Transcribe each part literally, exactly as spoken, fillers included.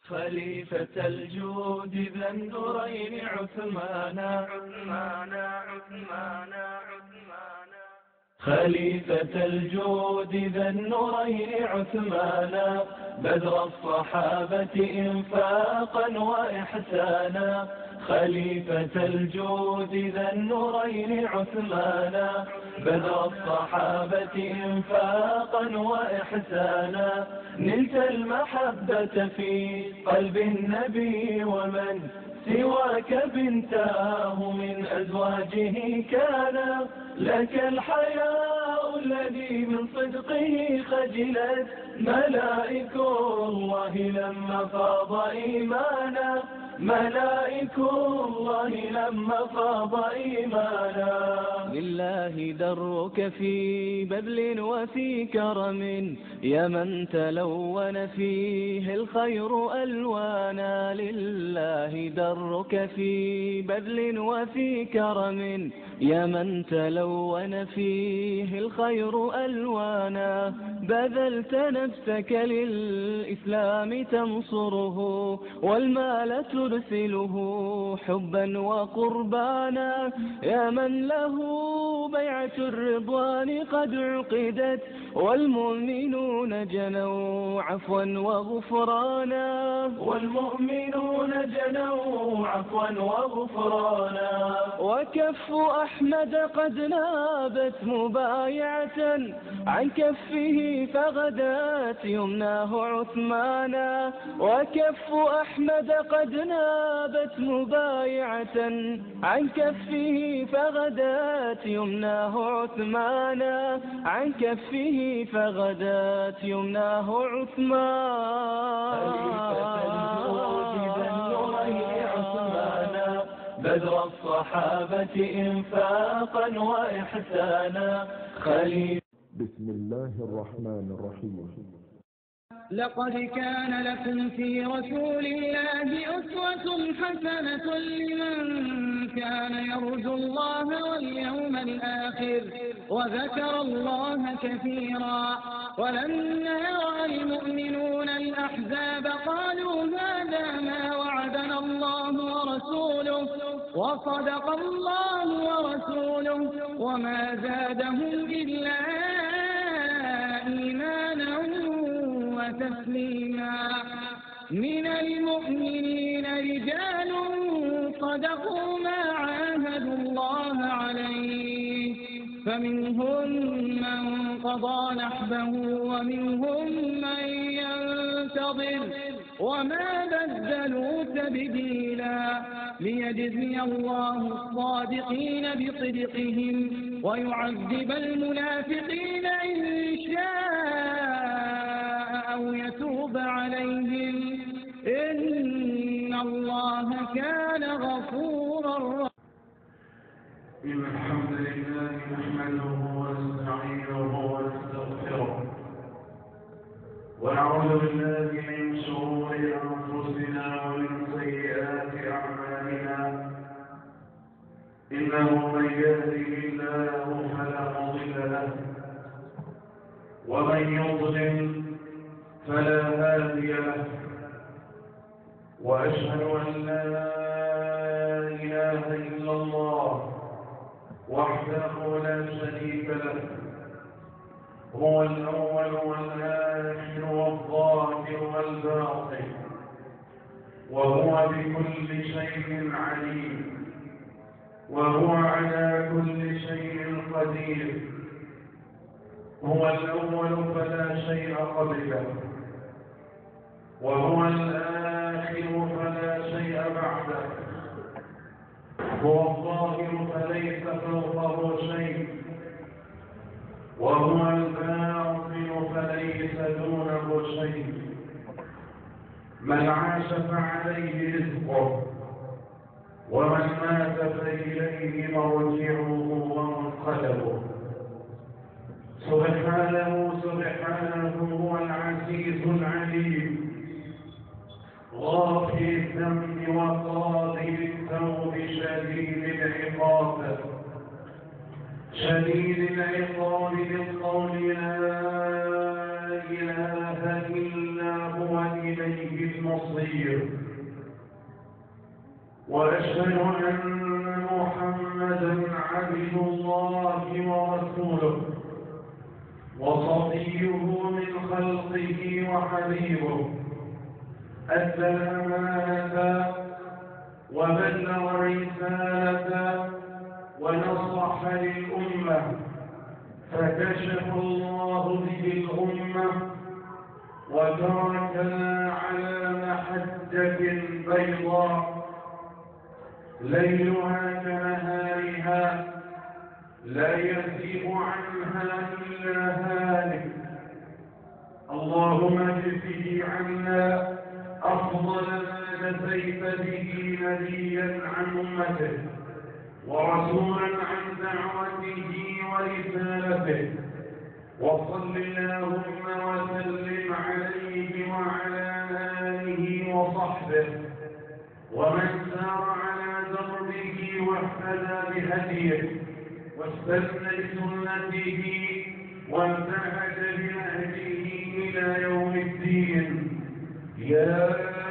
خليفة الجود ذا النورين عثمانا عثمانا عثمانا عثمانا خليفة الجود ذا النورين عثمانا بدر الصحابة إنفاقا وإحسانا خليفة الجود ذا النورين عثمانا بدر الصحابة إنفاقا وإحسانا نلت المحبة في قلب النبي ومن سواك بنتاه من أزواجه كان لك الحياء الذي من صدقه خجلت ملائك الله لما فاض إيمانا ملائك الله لما فاض إيمانا لله درك في بذل وفي كرم يا من تلون فيه الخير ألوانا لله درك في بذل وفي كرم يا من تلون فيه الخير ألوانا بذلت نفسك للإسلام تنصره والمال ترسله حبا وقربانا يا من له بيعة الرضوان قد عقدت والمؤمنون جنوا عفوا وغفرانا والمؤمنون جنوا عفوا وغفرانا وكف أحمد قد نابت مبايعة عن كفه فغدات يمناه عثمانا وكف أحمد قد نابت مبايعة عن كفه فغدات يمناه عثمانا عن كفه فغدات يمناه عثمانا بدر الصحابة إنفاقا وإحسانا خليل. بسم الله الرحمن الرحيم. لقد كان لكم في رسول الله أسوة حسنة لمن كان يرجو الله واليوم الآخر وذكر الله كثيرا ولما رأى المؤمنون الأحزاب قالوا هذا ما وعدنا الله ورسوله وصدق الله ورسوله وما زادهم إلا إيمانا وتسليما. من المؤمنين رجال صدقوا ما عاهدوا الله عليه فمنهم من قضى نحبه ومنهم من ينتظر وما بدلوا تبديلا ليجزي الله الصادقين بصدقهم ويعذب المنافقين إن شاء أو يتوب عليهم إن الله كان غفورا رحيما. إن الحمد لله نحمده ونستعينه ونستغفره ونعوذ بالله من شرور أنفسنا ومن سيئات أعمالنا إنه من يهده الله فلا مضل له ومن يضلل فلا هادي له وأشهد أن لا إله إلا الله وحده لا شريك له هو الأول والآخر والظاهر والباطن وهو بكل شيء عليم وهو على كل شيء قدير هو الأول فلا شيء قبله وهو الآخر فلا شيء بعده هو الظاهر فليس فوقه شيء وهو الباطن فليس دونه شيء من عاش فعليه رزقه ومن مات فإليه مرجعه ومنقلبه سبحانه سبحانه هو العزيز العليم غافر الذنب وقاضي التوب شديد العقاب شديد العقاب بالقول لا إله إلا هو إليه وإليه المصير. وأشهد أن محمدا عبد الله ورسوله وصفيه من خلقه وحبيبه، أدى الأمانة وبلغ الرسالة ونصح للأمة، فكشف الله به الأمة وتركنا على محجة بيضاء ليلها كنهارها لا يزيغ عنها إلا هالك. اللهم اجزه عنا أفضل ما جزيت به نبيا عن أمته ورسولا عن دعوته ورسالته، وصل اللهم وسلم عليه وعلى آله وصحبه ومن سار على دربه واهتدى بهديه واستنى بسنته وانتهج بنهجه إلى يوم الدين. يا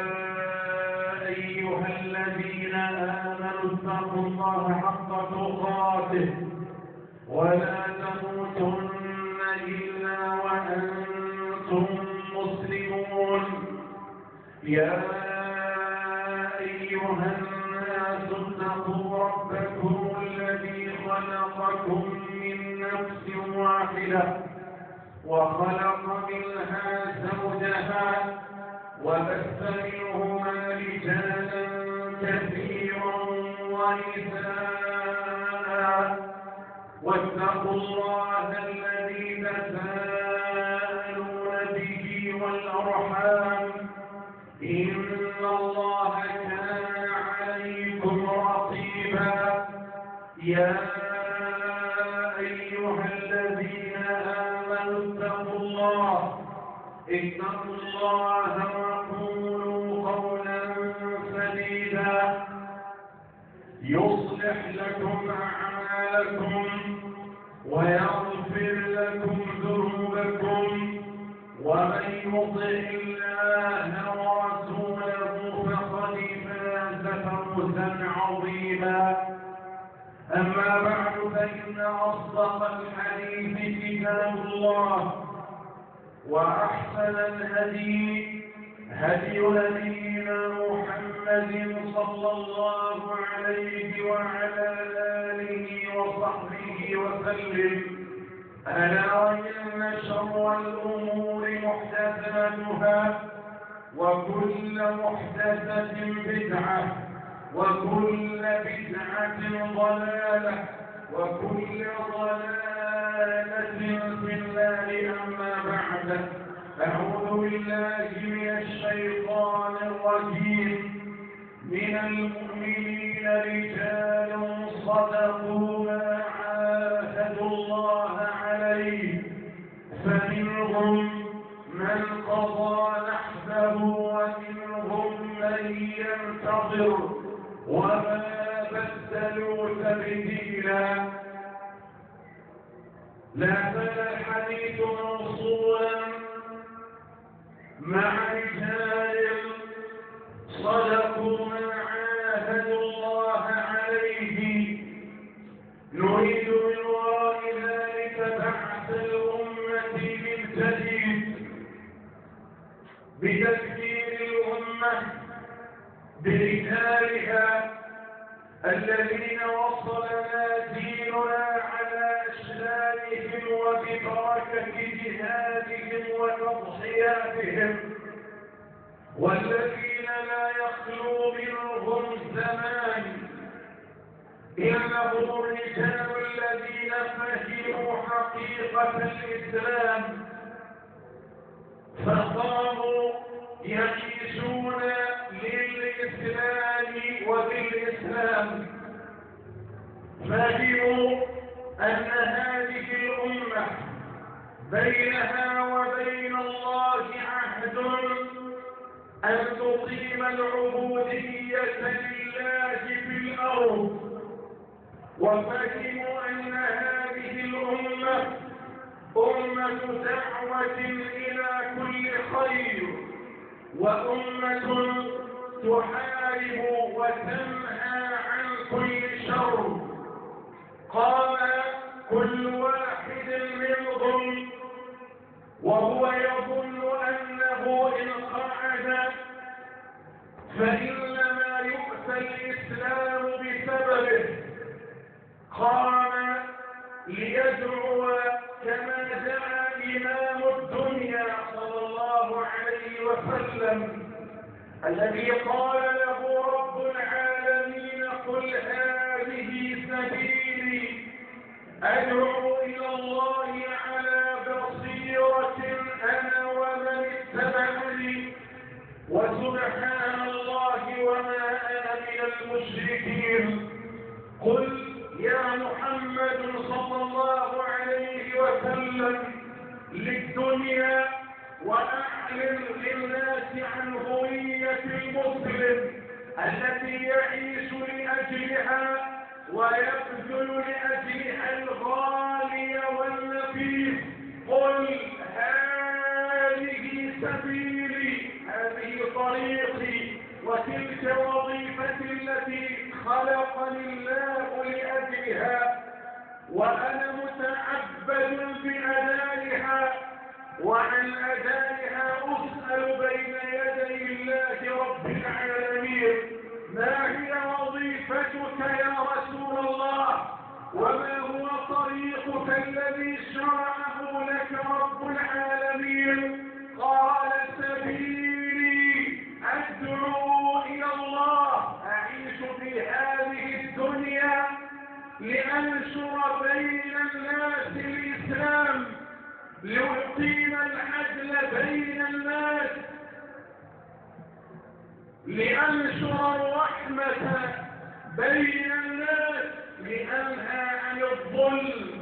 أيها الذين آمنوا اتقوا الله حق تقاته ولا تموتن إلا وأنتم مسلمون. يا أيها الناس اتقوا ربكم الذي خلقكم من نفس واحدة وخلق منها زوجها وبث منهما رجالا كثيرا ونساء، واتقوا الله الذي تساءلون به والأرحام إن الله كان عليكم رقيبا. يا أيها الذين آمنوا اتقوا الله اتقوا الله وقولوا قولا سديدا يصلح لكم أعمالكم ويغفر لكم ذنوبكم، ومن يطع الله ورسوله فقد فاز فوزا عظيما. أما بعد، فإن أصدق الحديث كتاب الله، وأحسن الهدي هدي نبينا محمد صلى الله عليه وعلى آله وصحبه وسلم. ألا وإن شر الأمور محدثاتها، وكل محدثة بدعة، وكل بدعة ضلالة، وكل ضلالة في النار. أما بعد، أعوذ بالله من الشيطان الرجيم. من المؤمنين رجال صدقوا ما عاهدوا الله عليه، فمنهم من قضى نحبه ومنهم من ينتظر وما بدلوا تبديلا. لا زال الحديث موصولا مع رجال صدقوا ما عاهدوا الله عليه، نريد من وراء ذلك بعث الأمة من جديد بتذكير الأمة برجالها الذين وصلنا ديننا على أشلائهم وببركة جهادهم وتضحياتهم، والذين لا يخلو منهم زمان. إنهم الرجال الذين فهموا حقيقة الإسلام فقاموا يعيشون للإسلام وبالإسلام. فهموا أن هذه الأمة بينها وبين الله عهد أن تقيم العبودية لله في الأرض، وفهموا أن هذه الأمة أمة دعوة إلى كل خير وأمة تحارب وتنهى عن كل شر. قام كل واحد منهم وهو يظن أنه إن قعد فإنما يؤتى الإسلام بسببه. قام ليدعو كما دعا إمام الدنيا صلى الله عليه وسلم الذي قال له رب العالمين قل هذه سبيلي أدعو إلى الله على بصيرة أنا ومن اتبعني وسبحان الله وما أنا من المشركين. قل يا محمد صلى الله عليه وسلم للدنيا وأعلن للناس عن هوية المسلم التي يعيش لأجلها ويبذل لأجلها الغالي والنفيس. قل هذه سبيلي، هذه طريقي، وتلك وظيفتي التي خلقني الله لأجلها، وأنا متعبد بأدائها، وعن أدائها أسأل بين يدي الله رب العالمين. ما هي وظيفتك يا رسول الله؟ وما هو طريقك الذي شرعه لك رب العالمين؟ قال سبيلي أدعو إلى الله، أعيش في هذه الدنيا لأنشر بين الناس الإسلام، لأقيم العدل بين الناس، لأنشر الرحمة بين الناس، لأنهى عن الظلم،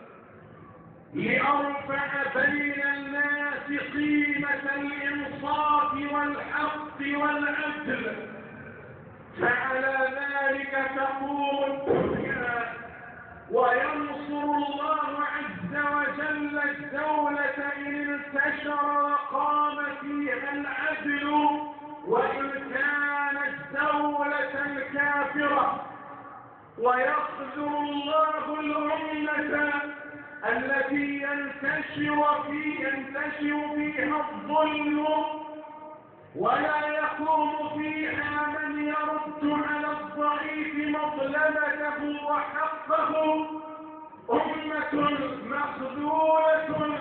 لأرفع بين الناس قيمة الإنصاف والحق والعدل. فعلى ذلك تقوم الدنيا وينصر الله عز وجل الدولة إن انتشر وقام فيها العدل، وإن كانت دولة كافرة. ويخذل الله الأمة التي ينتشر فيه ينتشر فيها الظلم ولا يقوم فيها من يرد على الضعيف مظلمته وحقه. أمة مخذولة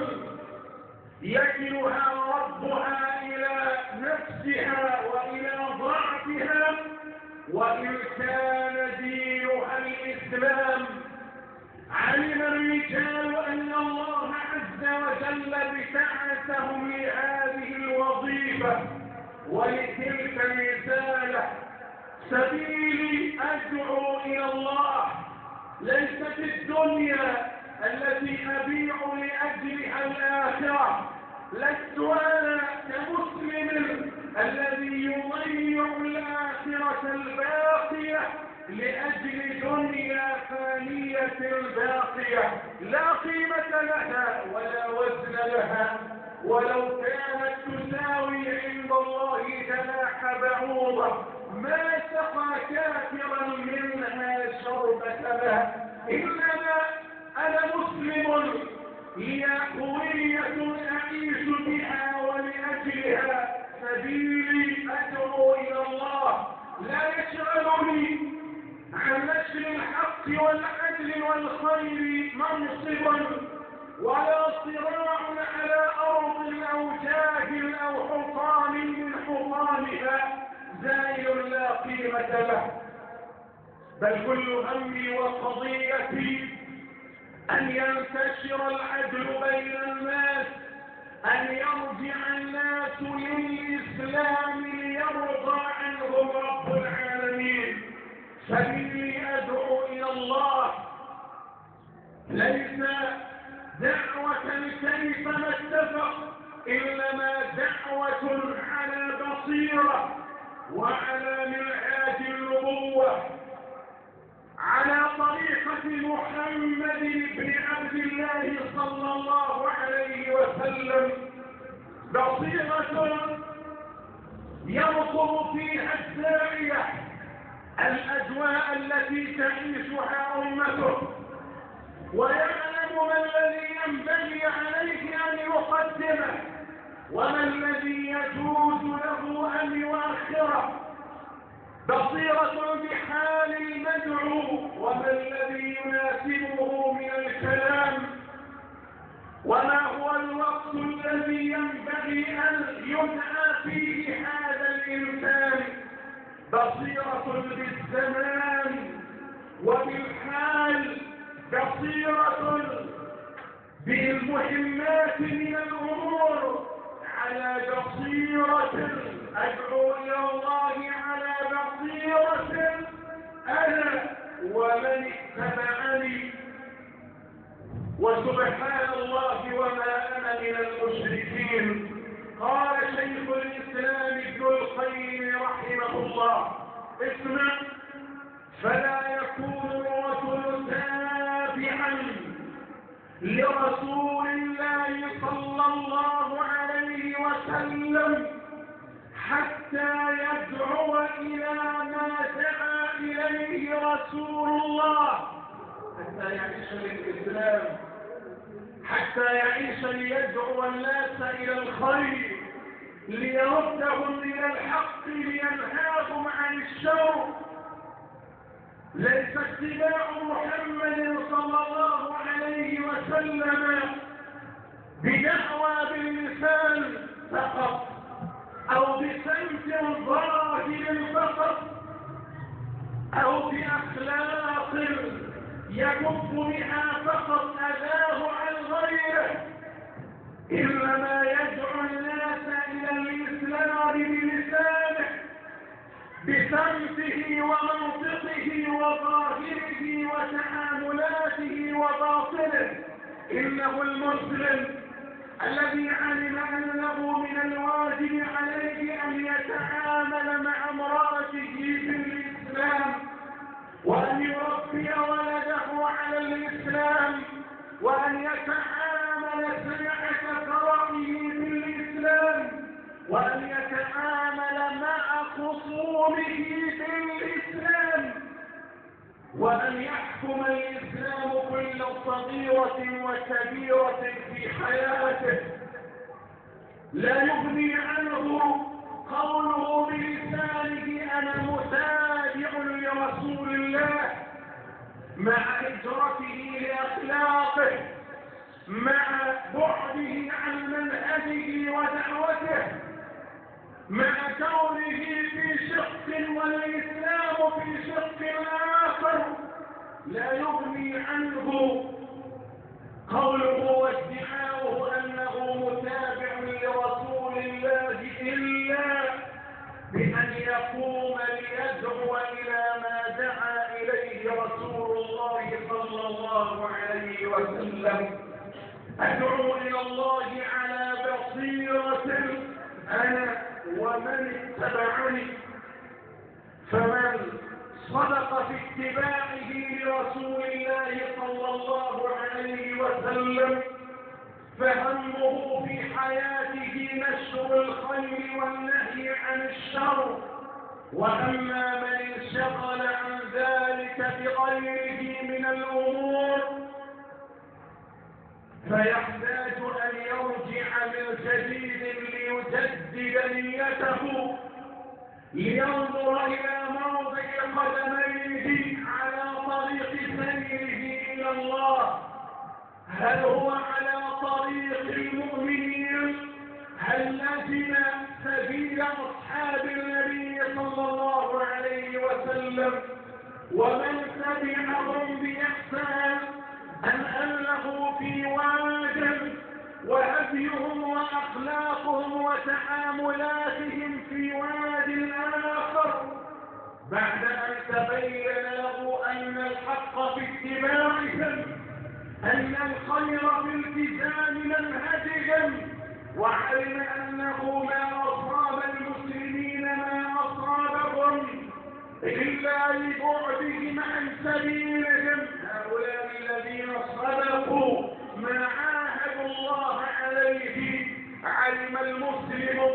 يكلها ربها إلى نفسها وإلى ضعفها، وإن كان دينها الإسلام. علم الرجال أن الله عز وجل بعثهم لهذه الوظيفة ولتلك الرسالة. سبيلي أدعو إلى الله، ليست الدنيا التي أبيع لأجلها الآخرة. لست أنا كمسلم الذي يضيع الآخرة الباقية لأجل دنيا فانية باقية لا قيمة لها ولا وزن لها، ولو كانت تساوي عند الله جناح بعوضة ما سقى كافرا منها شربة ماء. إنما أنا مسلم هي هوية أعيش بها ولأجلها. سبيلي أدعو إلى الله لا يشغلني عن نشر الحق والعدل والخير منصبا ولا صراع على أرض أو جاه أو حطام من حطامها زائل لا قيمة له، بل كل همي وقضيتي أن ينتشر العدل بين الناس، أن يرجع الناس للإسلام ليرضى عنهم رب العالمين. سبيلي أدعو إلى الله، ليس دعوة كيفما اتفق، إنما دعوة على بصيرة وعلى منهاج النبوة، على طريقة محمد بن عبد الله صلى الله عليه وسلم. بصيرة يرقب فيها الداعية الأجواء التي تعيشها أمته، ويعلم ما الذي ينبغي عليه أن يقدمه وما الذي يجوز له أن يؤخره، بصيرة بحال المدعو وما الذي يناسبه من الكلام، وما هو الوقت الذي ينبغي أن يدعى فيه هذا الإنسان، بصيرة بالزمان وبالحال، بصيرة بالمهمات من الأمور، على بصيرة أدعو إلى الله على بصيرة أنا ومن اتبعني، وسبحان الله وما أنا من المشركين. قال شيخ الإسلام ابن القيم رحمه الله: اسمع، فلا يكون الرجل تابعا لرسول الله صلى الله عليه وسلم حتى يدعو إلى ما دعا إليه رسول الله، حتى يعيش الإسلام، حتى يعيش ليدعو الناس إلى الخير، ليردهم إلى الحق، لينهاهم عن الشر. ليس اتباع محمد صلى الله عليه وسلم بدعوى باللسان فقط أو بسمت ظاهر فقط أو بأخلاق يكف بها فقط أذاه عن غيره، إنما يدعو الناس إلى الإسلام بلسانه، بسمته ومنطقه وظاهره وتعاملاته وباطنه. إنه المسلم الذي علم أنه من الواجب عليه أن يتعامل مع امرأته بالإسلام، وأن يربي ولده على الإسلام، وأن يتعامل ساعة فرحه بالإسلام، وأن يتعامل مع خصومه بالإسلام، وأن يحكم الإسلام كل صغيرة وكبيرة في حياته. لا يغني عنه قوله بلسانه أنا متابع لرسول الله، مع هجرته لأخلاقه، مع بعده عن منهجه ودعوته، مع كونه في شق والإسلام في شق آخر. لا يغني عنه قوله وادعاؤه أنه متابع لرسول الله إلا بأن يقوم ليدعو إلى ما دعا إليه رسول الله صلى الله عليه وسلم. أدعو إلى الله على بصيرة أنا ومن اتبعني. فمن صدق في اتباعه لرسول الله صلى الله عليه وسلم فهمه في حياته نشر الخير والنهي عن الشر، وأما من انشغل عن ذلك بغيره من الأمور فيحتاج أن يرجع من جديد ليجدد نيته، لينظر إلى موضع قدميه على طريق سيره إلى الله. هل هو على طريق المؤمنين؟ هل لزم سبيل أصحاب النبي صلى الله عليه وسلم ومن تبعهم بإحسان، أم أنه في واد وهديهم وأخلاقهم وتعاملاتهم في واد آخر؟ بعد أن تبين له أن الحق في اتباعهم، أن الخير في التزام منهجهم، وعلم أنه ما أصاب المسلمين ما أصابهم إلا لبعدهم عن سبيلهم. هؤلاء الذين صدقوا ما عاهدوا الله عليه. علم المسلم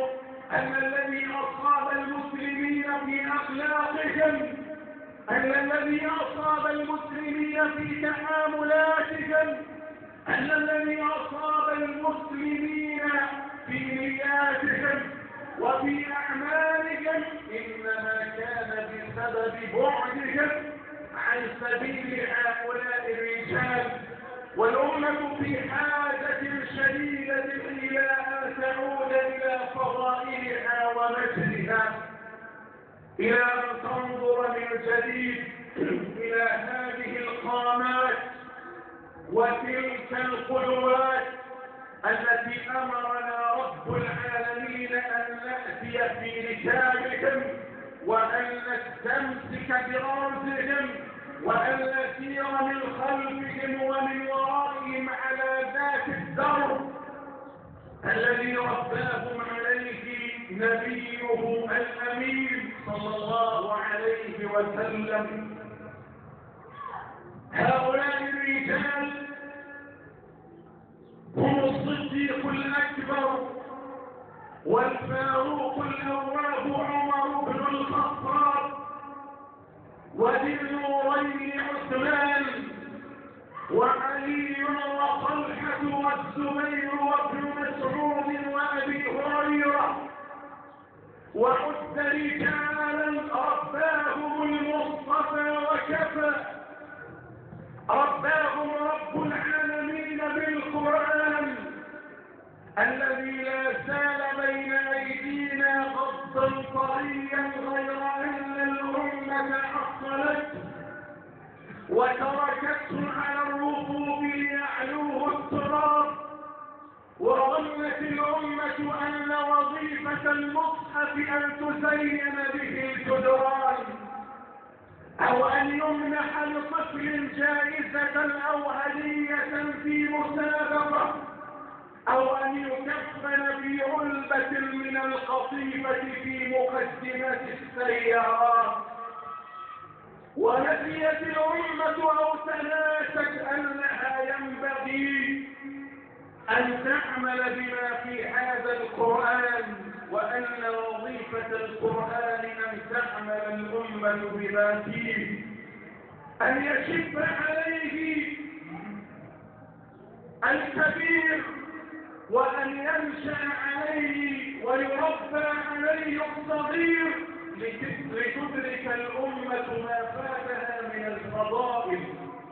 أن الذي أصاب المسلمين في أخلاقهم، أن الذي أصاب المسلمين في تعاملاتهم، أن الذي أصاب المسلمين في نياتهم وفي أعمالهم إنما كان بسبب بعدهم عن سبيل هؤلاء الرجال. والأمة في حاجة شديدة إلى أن تعود إلى فضائلها ومجدها، إلى أن تنظر من جديد إلى هذه القامات وتلك القدوات التي أمرنا رب العالمين أن نأتي في ركابهم وأن نستمسك برمزهم وأن نسير من خلفهم ومن ورائهم على ذات الدرب الذي رباهم عليه نبيه الأمين صلى الله عليه وسلم. هؤلاء الرجال هم الصديق الأكبر والفاروق الأواب عمر بن الخطاب وذي النورين عثمان وعلي وطلحة والزبير وابن مسعود وأبي هريرة، وعد رجالا رباهم المصطفى وكفى، رباهم رب العالمين بالقرآن الذي لا زال بين أيدينا غضا طريا غير أن الأمة حصلت وتركته على الرفوف ليعلوه التراب، وظنت الأمة أن وظيفة المصحف أن تزين به الجدران أو أن يمنح لطفل جائزة أو هدية في مسابقة أو أن يكفن في علبة من القطيفة في مقدمة السيارات. ونسيت الأمة أو تناست أنها ينبغي أن تعمل بما في هذا القرآن، وأن وظيفة القرآن أن تعمل الأمة بما فيه، أن يشب عليه الكبير وأن ينشأ عليه ويربى عليه الصغير لتدرك الأمة ما فاتها من الفضائل،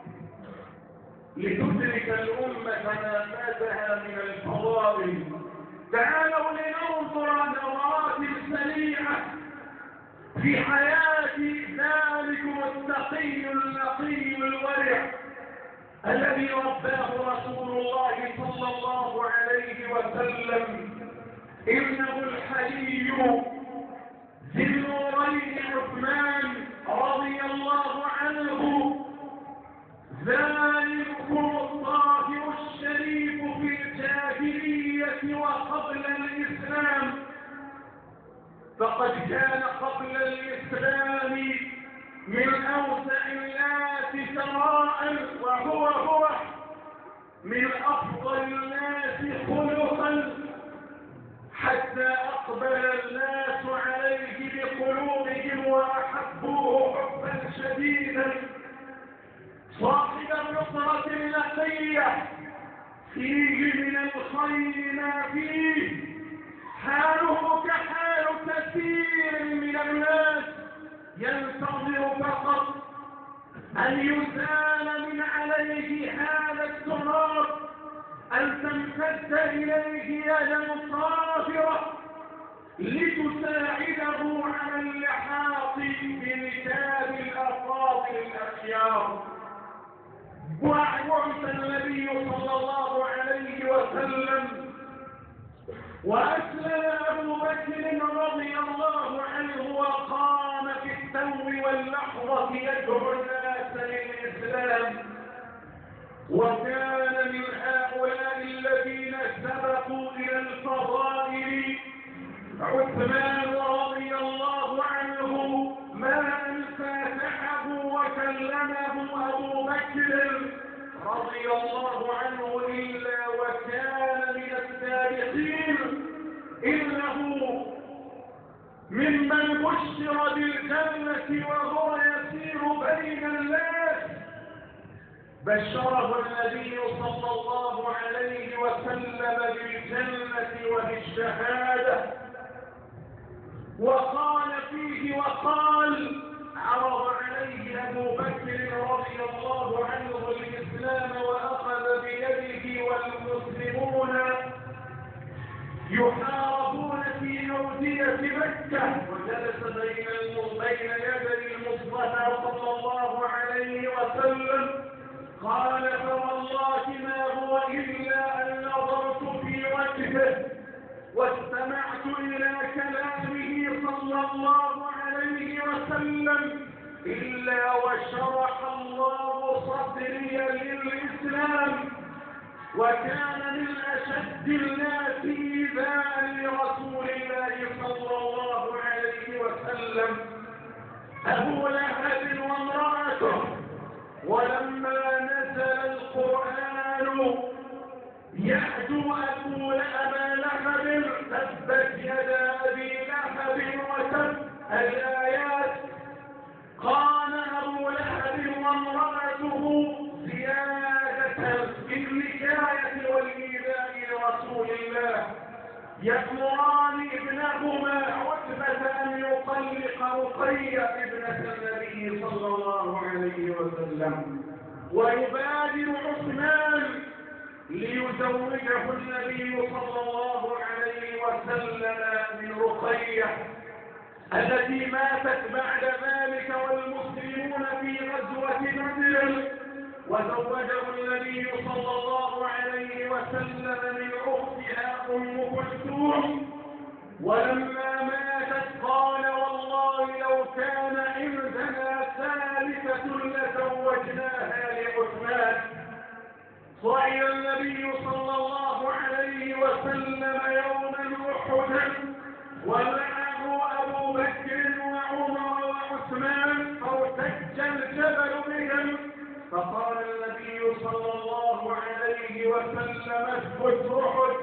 لتدرك الأمة ما فاتها من الفضائل. تعالوا لننظر نظرات سريعة في حياة ذلكم التقي النقي الورع الذي رباه رسول الله صلى الله عليه وسلم، إنه الحلي ذي النورين عثمان رضي الله عنه، ذلكم الطاهر الشريف في الجاهلية وقبل الإسلام، فقد كان قبل الإسلام من أوسع الناس ثراء وهو هو من أفضل الناس خلقا، حتى أقبل الناس عليه بقلوبهم وأحبوه حبا شديدا. صاحب الفطرة النقية فيه من الخير ما فيه، حاله كحال كثير من الناس ينتظر فقط أن يزال من عليه هذا التراب، أن تمتد إليه يدا صافرة لتساعده على اللحاق بركاب الأفاضل الأخيار. وعد النبي صلى الله عليه وسلم وأسلم أبو بكر رضي الله عنه وقام في التو واللحظة يدعو الناس للإسلام، وكان من هؤلاء الذين سبقوا إلى الفضائل عثمان رضي الله عنه، ما أن فاتحه وكلمه أبو بكر رضي الله عنه إلا وكان من السابقين، إنه ممن بشر بالجنة وهو يسير بين الناس، بشره النبي صلى الله عليه وسلم بالجنة وبالشهادة، وقال فيه وقال: عرض عليه أبو بكر رضي الله عنه الإسلام وأخذ بيده والمسلمون يحاربون في أودية مكة، وجلس بين بين يدي المصطفى صلى الله عليه وسلم. قال: فوالله ما هو إلا أن نظرت في وجهه واستمعت إلى كلامه صلى الله عليه وسلم إلا وشرح الله صدري للإسلام. وكان من أشد الناس إيذاء لرسول الله صلى الله عليه وسلم أبو لهب وامرأته. ولما نزل القرآن يعدو أبو أبا لهب تبت يدا أبي لهب وتب الآيات، قال أبو لهب وامرأته زيادة في النكاية والإيذاء لرسول الله، يأمران ابنهما عتبة أن يطلق رقية ابنة النبي صلى الله عليه وسلم، ويبادر عثمان ليزوجه النبي صلى الله عليه وسلم من رقية التي ماتت بعد ذلك والمسلمون في غزوة بدر، وزوجه النبي صلى الله عليه وسلم من أختها أم كلثوم. ولما ماتت قال: والله لو كان عندنا ثالثة لزوجناها لعثمان. صعد النبي صلى الله عليه وسلم يوما أحدا ومعه أبو بكر وعمر وعثمان، فارتج الجبل بهم، فقال النبي صلى الله عليه وسلم: اثبت أحد،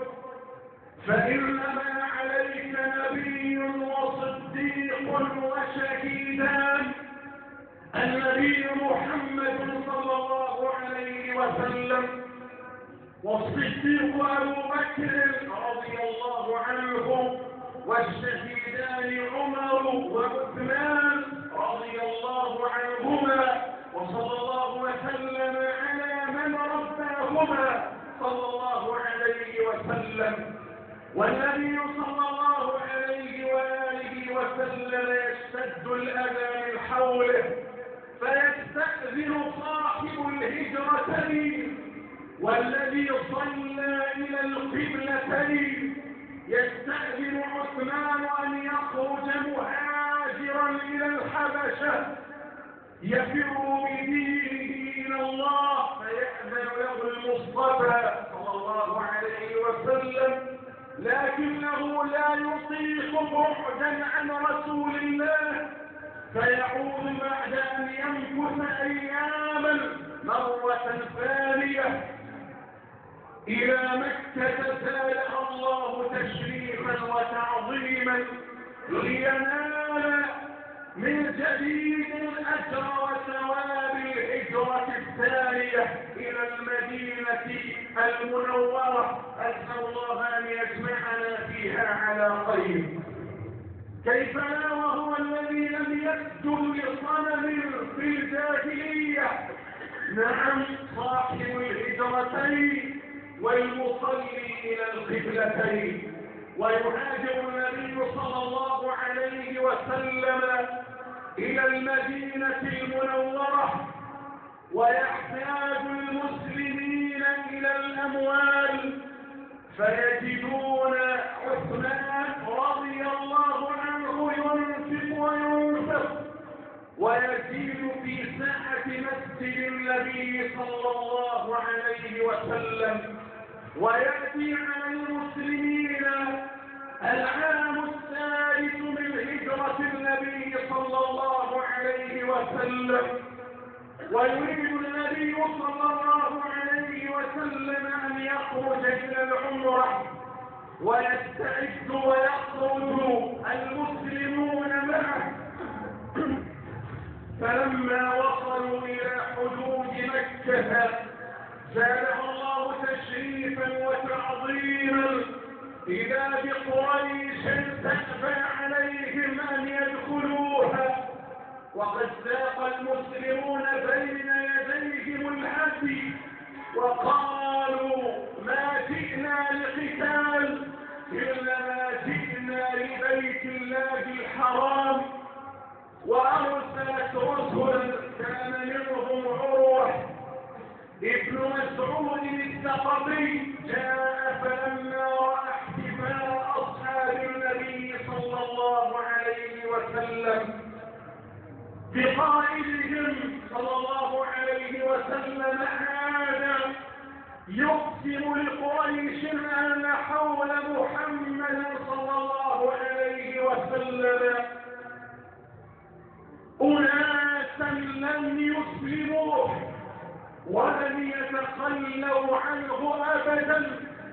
فإنما عليك نبي وصديق وشهيدان، النبي محمد صلى الله عليه وسلم، والصديق أبو بكر رضي الله عنه، والشهيدان عمر وعثمان رضي الله عنهما، وصلى الله وسلم على من رباهما صلى الله عليه وسلم. والنبي صلى الله عليه وآله وسلم يشتد الأذى من حوله، فيستأذن صاحب الهجرتين والذي صلى إلى القبلتين، يستأذن عثمان أن يخرج مهاجرا إلى الحبشة يفر بدينه إلى الله، فيأذن له المصطفى صلى الله عليه وسلم، لكنه لا يطيق بعدا عن رسول الله، فيعود بعد أن يمكث أياما مرة ثانية إلى مكة زادها الله تشريفا وتعظيما لينال من جديد الأجر وثواب الهجرة الثانية إلى المدينة المنورة. أسأل الله أن يجمعنا فيها على خير. كيف لا وهو الذي لم يسجد لصنم في الجاهلية، نعم صاحب الهجرتين والمصلي إلى القبلتين. ويهاجر النبي صلى الله عليه وسلم إلى المدينة المنورة، ويحتاج المسلمين إلى الأموال، فيجدون عثمان رضي الله عنه ينفق وينفق ويزيد في سعة مسجد النبي صلى الله عليه وسلم. ويأتي على المسلمين العام الثالث من هجرة النبي صلى الله عليه وسلم، ويريد النبي صلى الله عليه وسلم أن يخرج إلى العمرة، ويستعد ويخرج المسلمون معه. فلما وصلوا إلى حدود مكة زادها الله تشريفا وتعظيما إذا بقريش تأبى عليهم أن يدخلوها، وقد ساق المسلمون بين يديهم الهدي وقالوا ما جئنا لقتال إنما جئنا لبيت الله الحرام. وأرسلت رسل كان منهم عروة ابن مسعود الثقفي جاء فلما رأى احتفال أصحاب النبي صلى الله عليه وسلم بقائدهم صلى الله عليه وسلم عاد يقسم لقريش أن حول محمد صلى الله عليه وسلم أناسا لم يسلموه ولم يتخلوا عنه أبدا،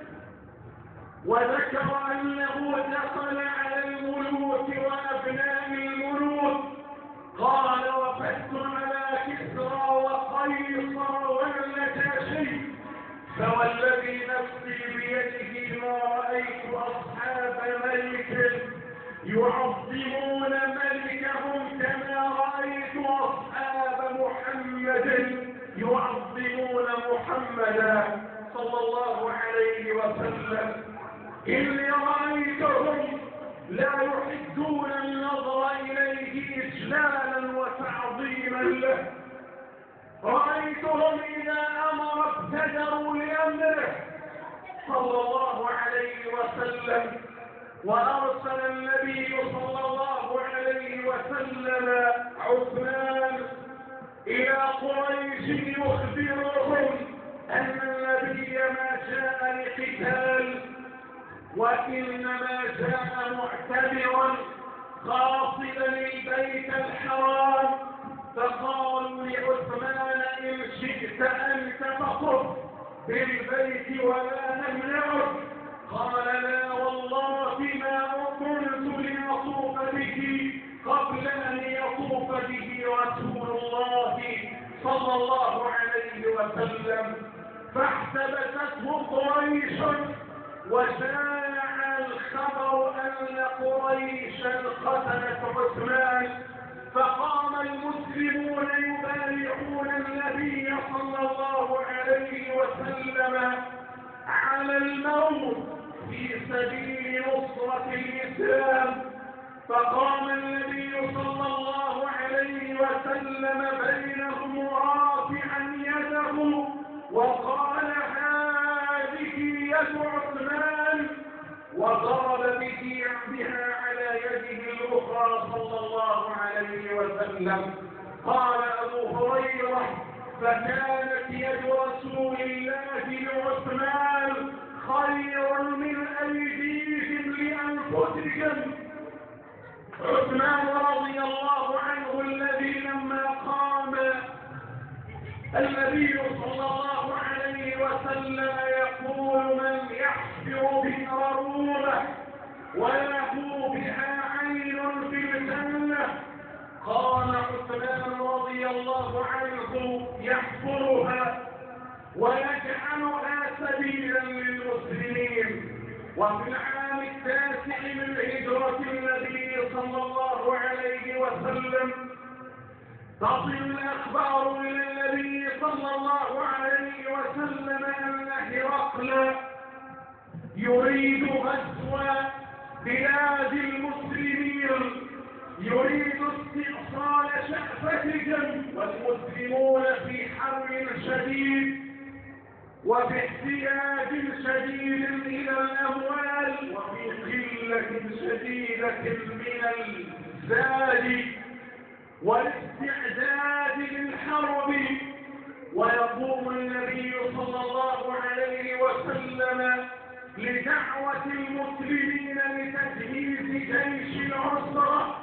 وذكر أنه دخل على الملوك وأبناء الملوك قال وفدت على كسرى وقيصر والنجاشي فوالذي نفسي بيده ما رأيت أصحاب ملك يعظمون ملكهم كما رأيت أصحاب محمد يعظمون محمدا صلى الله عليه وسلم. إني رأيتهم لا يحدون النظر إليه إجلالا وتعظيما له. رأيتهم إذا أمر ابتدروا لأمره صلى الله عليه وسلم. وأرسل النبي صلى الله عليه وسلم عثمان إلى قريش يخبرهم أن النبي ما جاء لقتال وإنما جاء معتبرا قاصدا البيت الحرام. فقالوا لعثمان إن شئت أنت فخذ بالبيت ولا نمنعك. قال لا والله ما كنت لأطوف به قبل أن يطوف به رسول الله صلى الله عليه وسلم. فاحتبسته قريش وشاع الخبر أن قريشا قتلت عثمان. فقام المسلمون يبايعون النبي صلى الله عليه وسلم على الموت في سبيل نصرة الإسلام. فقام النبي صلى الله عليه وسلم بينهم رافعا يده وقال هذه يد عثمان، وضرب به بها على يده الأخرى صلى الله عليه وسلم. قال أبو هريرة فكانت يد رسول الله لعثمان خيرا من أيديهم لأنفسهم. عثمان رضي الله عنه الذي لما قام النبي صلى الله عليه وسلم يقول من يحفر بئر رومه وله بها عين في الجنة، قال عثمان رضي الله عنه يحفرها ويجعلها سبيلا للمسلمين. وفي العام التاسع من هجرة النبي صلى الله عليه وسلم تصل الأخبار إلى النبي صلى الله عليه وسلم أن هرقل يريد غزو بلاد المسلمين، يريد استئصال شأفتهم، والمسلمون في حرب شديد وفي احتياج شديد إلى الأموال وفي قلة شديدة من الزاد والاستعداد للحرب. ويقوم النبي صلى الله عليه وسلم لدعوة المسلمين لتجهيز جيش العسرة،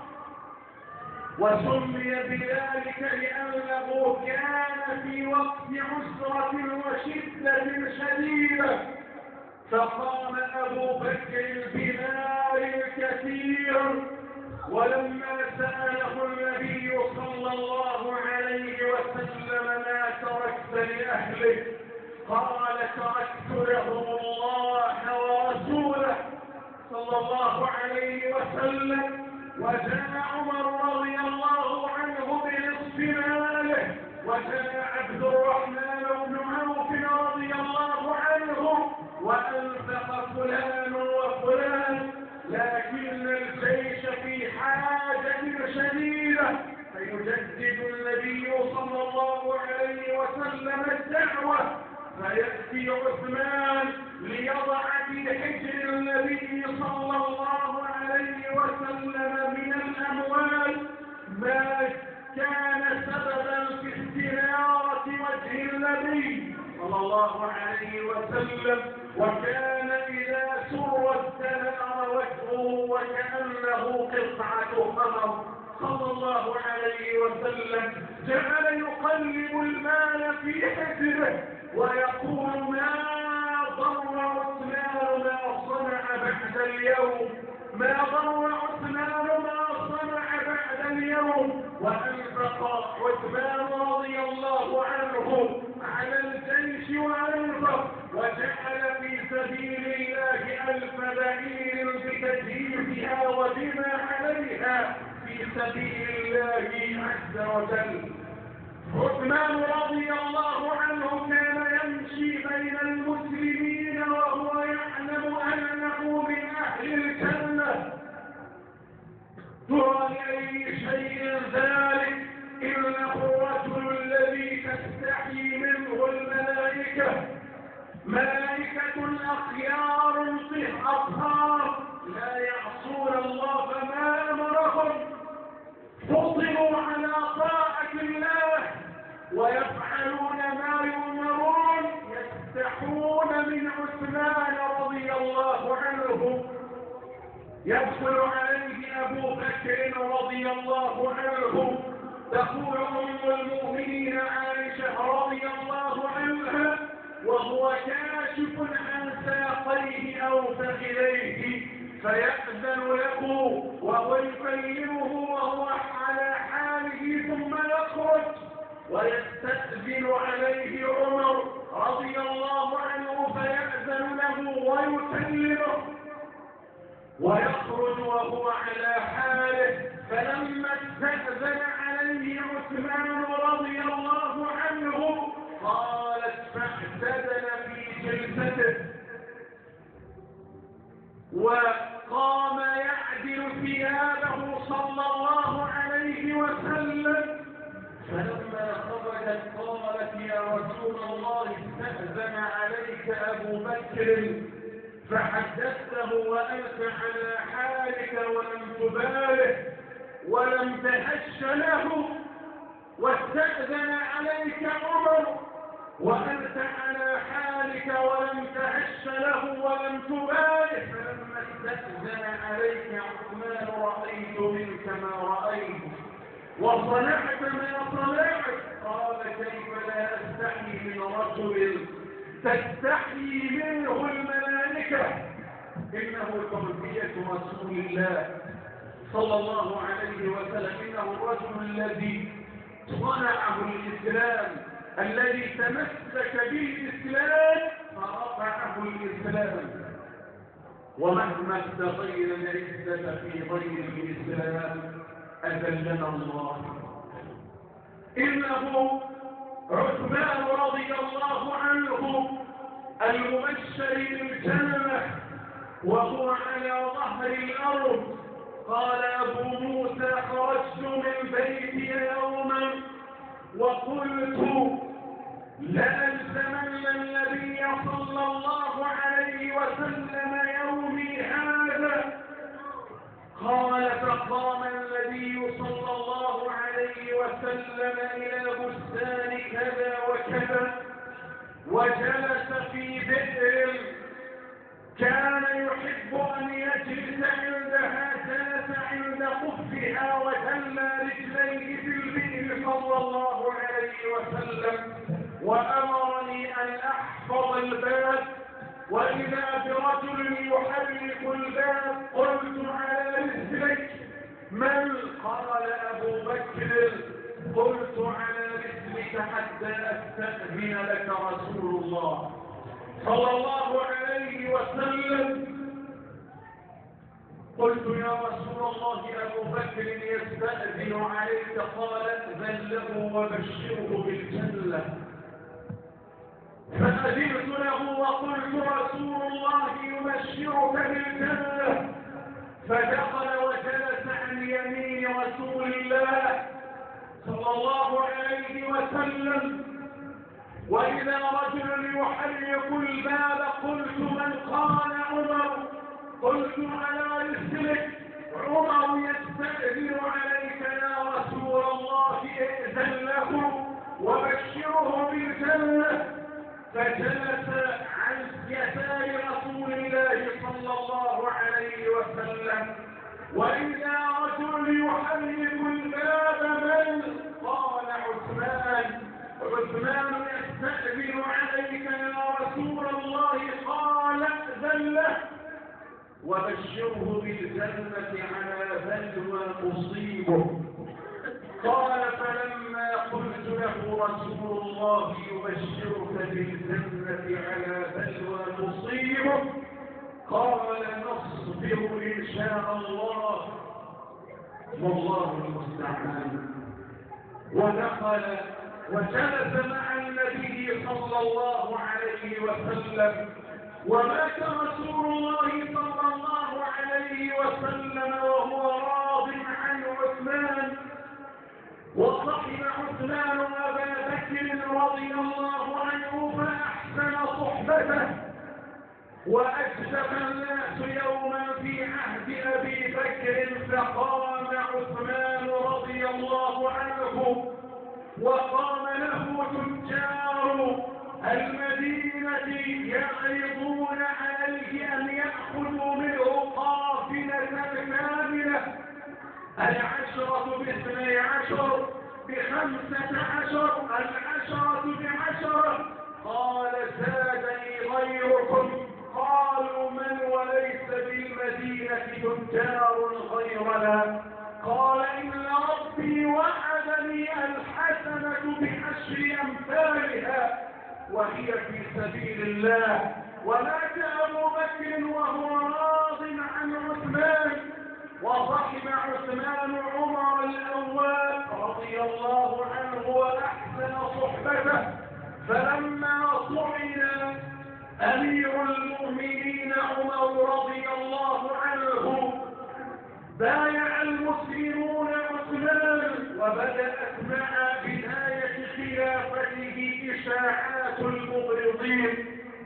وسمي بذلك لأنه كان في وقت عسرة وشدة شديدة. فقام أبو بكر بمال كثير، ولما سأله النبي صلى الله عليه وسلم ما تركت لأهلك قال تركت لهم الله ورسوله صلى الله عليه وسلم. وجاء عمر رضي الله عنه بنصف ماله، وجاء عبد الرحمن بن عوف رضي الله عنه وأنفق فلان وفلان، لكن الجيش في حاجة شديدة، فيجدد النبي صلى الله عليه وسلم الدعوة، فيأتي عثمان ليضع في حجر النبي صلى الله عليه وسلم من الأموال ما كان سببا في استنارة وجه النبي صلى الله عليه وسلم، وكان إذا سر استنار وجهه وكأنه قطعة خمر صلى الله عليه وسلم. جعل يقلب المال في حجره ويقول ما ضر عثمان ما صنع بعد اليوم، ما ضر عثمان ما صنع بعد اليوم. وأنفق عثمان رضي الله عنه على الجيش وأنفق، وجعل في سبيل الله ألف بعير بتجهيزها وبما عليها في سبيل الله عز وجل. عثمان رضي الله عنه كان يمشي بين المسلمين وهو يعلم أنه من أهل الجنة. ترى لأي شيء ذلك؟ إنه الرجل الذي تستحي منه الملائكة، ملائكة أخيار أطهار لا يعصون الله ما أمرهم، فطروا على طاعة الله ويفعلون ما يؤمرون. يستحون من عثمان رضي الله عنه. يدخل عليه أبو بكر رضي الله عنه، تقول أم المؤمنين عائشة رضي الله عنها وهو كاشف عن ساقيه أو فخذيه، فيأذن له وهو يكلمه وهو على حاله ثم يخرج، ويستأذن عليه عمر رضي الله عنه فيأذن له ويكلمه ويخرج وهو على حاله. فلما استأذن عليه عثمان رضي الله عنه قالت فاعتدل في جلسته وقام يعدل ثيابه صلى الله عليه وسلم. فلما خرجت قالت يا رسول الله استأذن عليك أبو بكر فحدثته وأنت على حالك ولم تباله ولم تهش له، واستأذن عليك عمر وأنت على حالك ولم تهش له ولم تباله. فلما استأذن عليك عثمان رأيت منك ما رأيت وصنعت ما صنعت. قال كيف لا أستحي من رجل تستحي منه الملائكة؟ إنه تربية رسول الله صلى الله عليه وسلم، إنه الرجل الذي صنعه الإسلام، الذي تمسك بالإسلام فرفعه الإسلام. ومهما ابتغينا العزة في غير الإسلام أذلنا الله. إنه عثمان رضي الله عنه المبشر بالجنة وهو على ظهر الأرض. قال أبو موسى خرجت من بيتي يوما وقلت لألزمن النبي صلى الله عليه وسلم يومي هذا. قال فقام النبي صلى الله عليه وسلم إلى بستان كذا وكذا وجلس في بئر كان يحب أن يجلس عندها، جلس عند قفها وتلى رجليه في البئر صلى الله عليه وسلم، وأمرني أن أحفظ الباب وإذا برجل يحرك الباب قلت على رسلك. من؟ قال أبو بكر. قلت على رسلك حتى أستأذن لك رسول الله صلى الله عليه وسلم. قلت يا رسول الله أبو بكر يستأذن عليك. قال ائذن له وبشره بالجنة. فأذنت له وقلت رسول الله يبشرك بالجنة. فدخل وجلس عن يمين رسول الله صلى الله عليه وسلم. وإذا رجل يحرك الباب قلت من؟ قال عمر. قلت على رسلك. عمر يستأذن عليك يا رسول الله ائذن له وبشره بالجنة. فجلس عن يسار رسول الله صلى الله عليه وسلم. وإذا رجل يحرك الباب من؟ قال عثمان. عثمان يستأذن عليك يا رسول الله. قال ائذن له وبشره بالجنة على بلوى تصيبه. قال فلما قلت له رسول الله يبشرك بالجنة على بلوى تصيبه قال نصبر إن شاء الله والله المستعان. ودخل وجلس مع النبي صلى الله عليه وسلم. ومات رسول الله صلى الله عليه وسلم وهو راض عن عثمان. وصحب عثمان أبا بكر رضي الله عنه فأحسن صحبته. وأجدب الناس يوما في عهد أبي بكر فقام عثمان رضي الله عنه وقام له تجار المدينة يعرضون عليه أن يأخذوا منه قافلة كاملة العشرة باثني عشر بخمسة عشر العشرة بعشرة. قال زادني غيركم. قالوا من؟ وليس بالمدينة تجار غيرنا. قال إن ربي وعدني الحسنة بعشر أمثالها وهي في سبيل الله. ومات أبو بكر وهو راض عن عثمان. وصحب عثمان عمر الأول رضي الله عنه وأحسن صحبته. فلما صعد أمير المؤمنين عمر رضي الله عنه بايع المسلمون عثمان. وبدأت مع بداية خلافته إشاعات المغرضين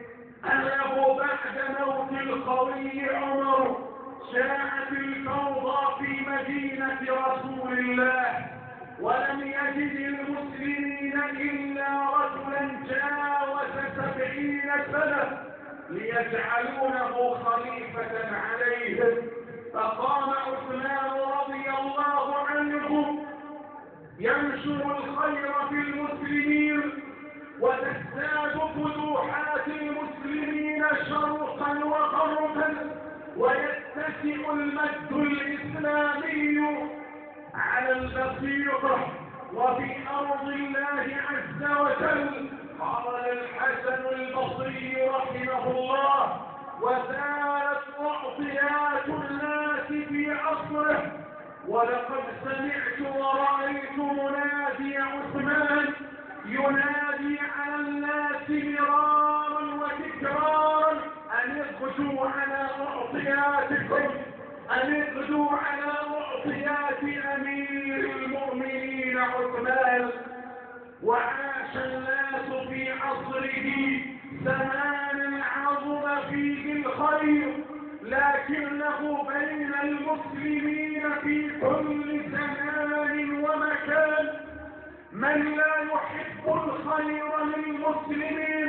أنه بعد موت القوي عمر شاعت الفوضى في مدينة رسول الله. ولم يجد المسلمين إلا رجلا جاوز سبعين سنة ليجعلونه خليفة عليهم. فقام عثمان رضي الله عنه ينشر الخير في المسلمين وتزداد فتوحات المسلمين شرقا وغربا ويتسع المجد الإسلامي على البسيطة وفي أرض الله عز وجل. قال الحسن البصري رحمه الله وزالت معطيات الناس في عصره. ولقد سمعت ورأيت منادي عثمان ينادي على الناس مرارا وتكرارا أن اغدوا على معطياتكم أن اغدوا على معطيات أمير المؤمنين عثمان. وعاش الناس في عصره زمان عظم فيه الخير لكنه بين المسلمين في كل زمان ومكان من لا يحب الخير للمسلمين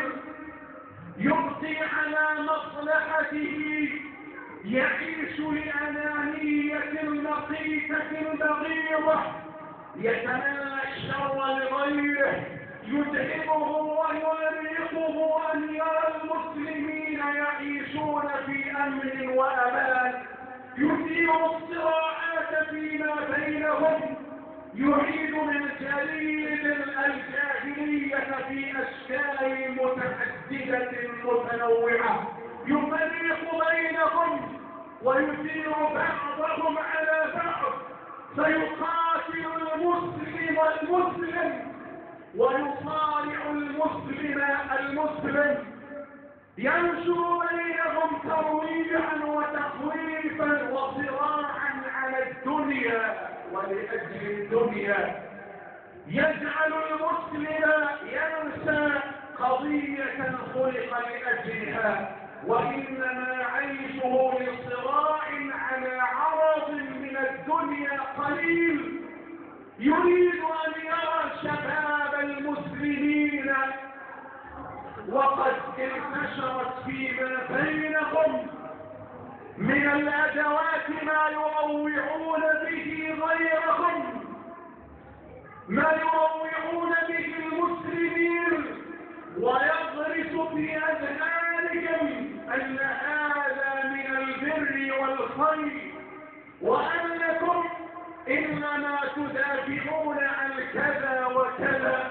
يبقي على مصلحته يعيش لأنانية مقيتة بغيضة يتمنى الشر لغيره يدعمه ويريقه أن يرى المسلمين يعيشون في أمن وأمان، يثير الصراعات فيما بينهم، يعيد من جليد الجاهلية في أشكال متعددة متنوعة، يفرق بينهم ويثير بعضهم على بعض، فيقاتل المسلم المسلم ويصارع المسلم المسلم، ينشر بينهم ترويعا وتخويفا وصراعا على الدنيا ولأجل الدنيا، يجعل المسلم ينسى قضية خلق لأجلها، وإنما عيشه لصراع على عرض من الدنيا قليل، يريد أن يرى شباب المسلمين وقد انتشرت فيما بينهم من الأدوات ما يروعون به غيرهم، ما يروعون به المسلمين، ويغرس في أذهانهم أن هذا من البر والخير، وأنكم إنما تدافعون عن كذا وكذا،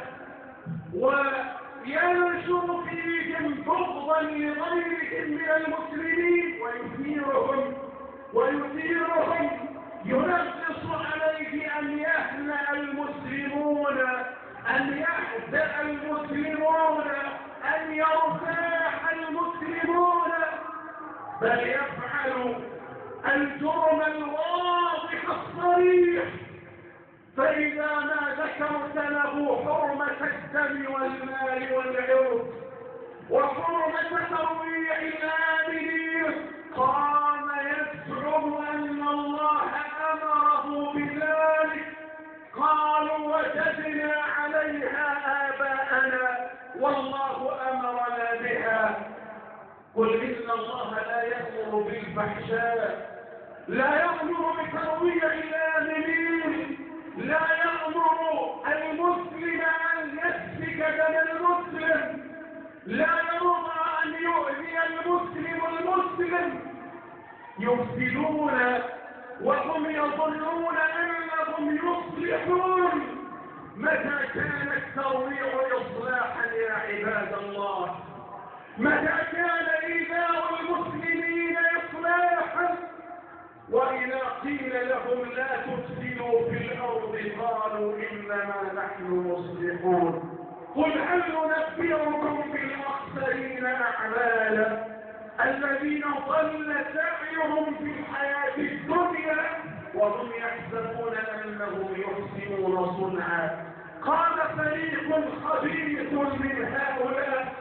وينشر فيهم بغضا لغيرهم من المسلمين ويثيرهم ويثيرهم ينغص عليه أن يهنأ المسلمون، أن يهدأ المسلمون، أن يرتاح المسلمون، بل يفعل الجرم الواضح الصريح، فإذا ما ذكرت له حرمة الدم والمال والعرض وحرمة ترويع الآمنين قام يزعم أن الله أمره بذلك. قالوا وجدنا عليها آباءنا والله أمرنا بها. قل إن الله لا يأمر بالفحشاء، لا يأمر بترويع الآمنين، لا يأمر المسلم أن يسفك دم المسلم، لا يرضى أن يؤذي المسلم المسلم. يفسدون وهم يظنون أنهم يصلحون. متى كان الترويع إصلاحا يا عباد الله؟ متى كان إيذاء المسلمين إصلاحا؟ وإذا قيل لهم لا تفسدوا في الأرض قالوا إنما نحن مصلحون. قل هل ننبئكم بالأخسرين أعمالا الذين ضل سعيهم في الحياة الدنيا وهم يحسبون أنهم يحسنون صنعا. قال فريق خبيث من هؤلاء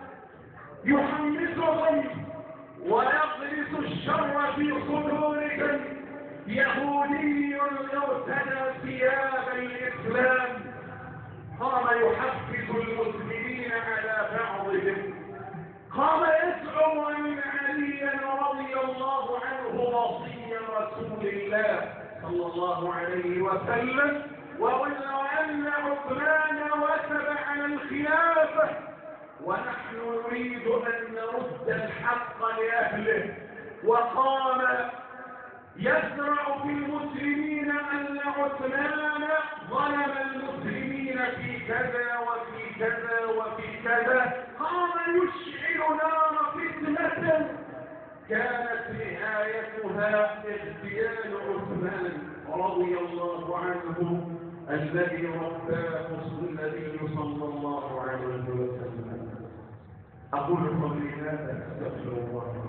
يحمسهم ويغرس الشر في صدورهم، يهودي ارتدى ثياب الإسلام قام يحفز المسلمين على بعضهم، قام يزعم أن عليا رضي الله عنه وصي رسول الله صلى الله عليه وسلم، وأن عثمان وثب على الخلافة، ونحن نريد أن نرد الحق لأهله. وقام يزرع في المسلمين أن عثمان ظلم المسلمين في كذا وفي كذا وفي كذا. قام يشعل نار فتنة كانت نهايتها اغتيال عثمان رضي الله عنه الذي رباه النبي صلى الله عليه وسلم. أقول قولي هذا أستغفر الله.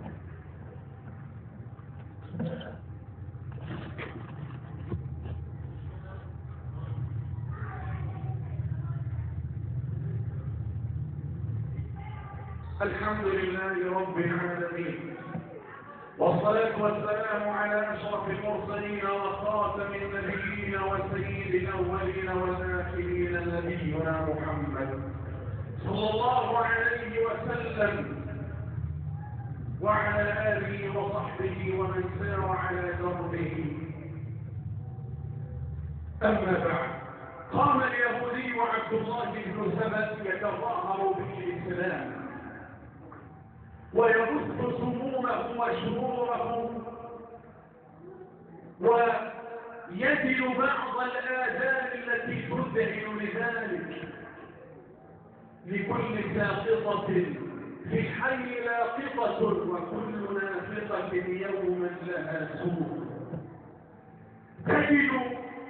الحمد لله رب العالمين، والصلاة والسلام على أشرف المرسلين وخاتم النبيين وسيد الأولين والآخرين نبينا محمد صلى الله عليه وسلم وعلى آله وصحبه ومن سار على دربه. أما بعد، قام اليهودي عبد الله بن سبأ يتظاهر بالإسلام ويبث سمومه وشروره ويدل بعض الآذان التي تذعن لذلك لكل ساقطة في الحي لاقطة وكل نافقة يوما لها سوء. تجد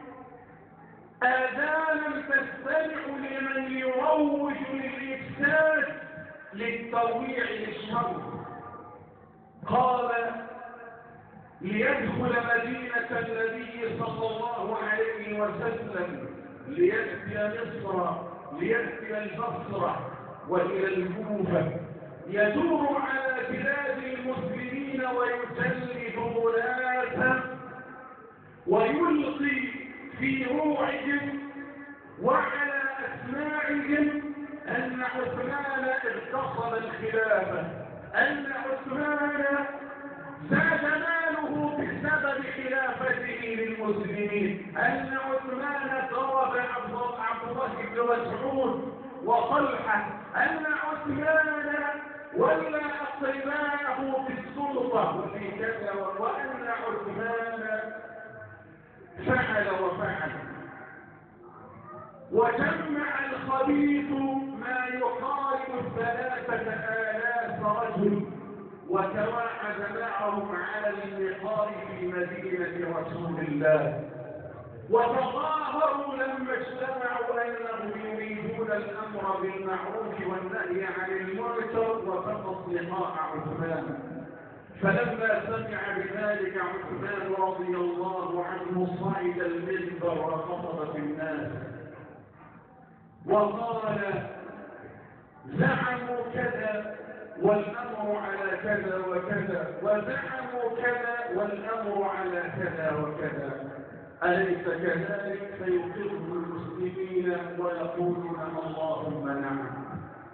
آذانا تستمع لمن يروج للإفساد للترويع للشر. قال ليدخل مدينة النبي صلى الله عليه وسلم ليأتي مصر ليأتي البصرة وإلى الكوفة، يدور على بلاد المسلمين ويجلد ولاة ويلقي في روعهم وعلى أسماعهم أن عثمان اغتصب الخلافة، أن عثمان زاد ماله بسبب خلافته للمسلمين، أن عثمان ضرب عبد الله بن مسعود وطلحة، أن عثمان ولى أقرباءه في السلطة وفي كذا، وأن عثمان فعل وفعل. وجمع الخبيث ما يقارب ثلاثة آلاف رجل وتواعد معهم على اللقاء في مدينة رسول الله، وتظاهروا لما اجتمعوا أنهم يريدون الأمر بالمعروف والنهي عن المنكر وفقط لقاء عثمان. فلما سمع بذلك عثمان رضي الله عنه صعد المنبر وخطب في الناس وقال زعموا كذا والأمر على كذا وكذا، وزعموا كذا والأمر على كذا وكذا، أليس كذلك؟ فيقر المسلمين ويقولون اللهم نعم.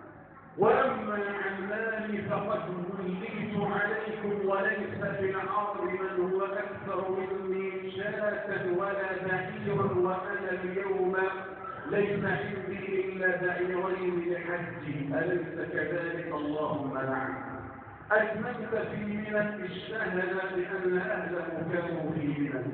وأما عن مالي فقد وليت عليكم وليس في العرض من هو أكثر مني شاة ولا بعير، وأنا اليوم ليس عندي إلا بعيرين لحجي، أليس كذلك؟ اللهم نعم. أتممت في منى الشهد بأن أهله كانوا في منى،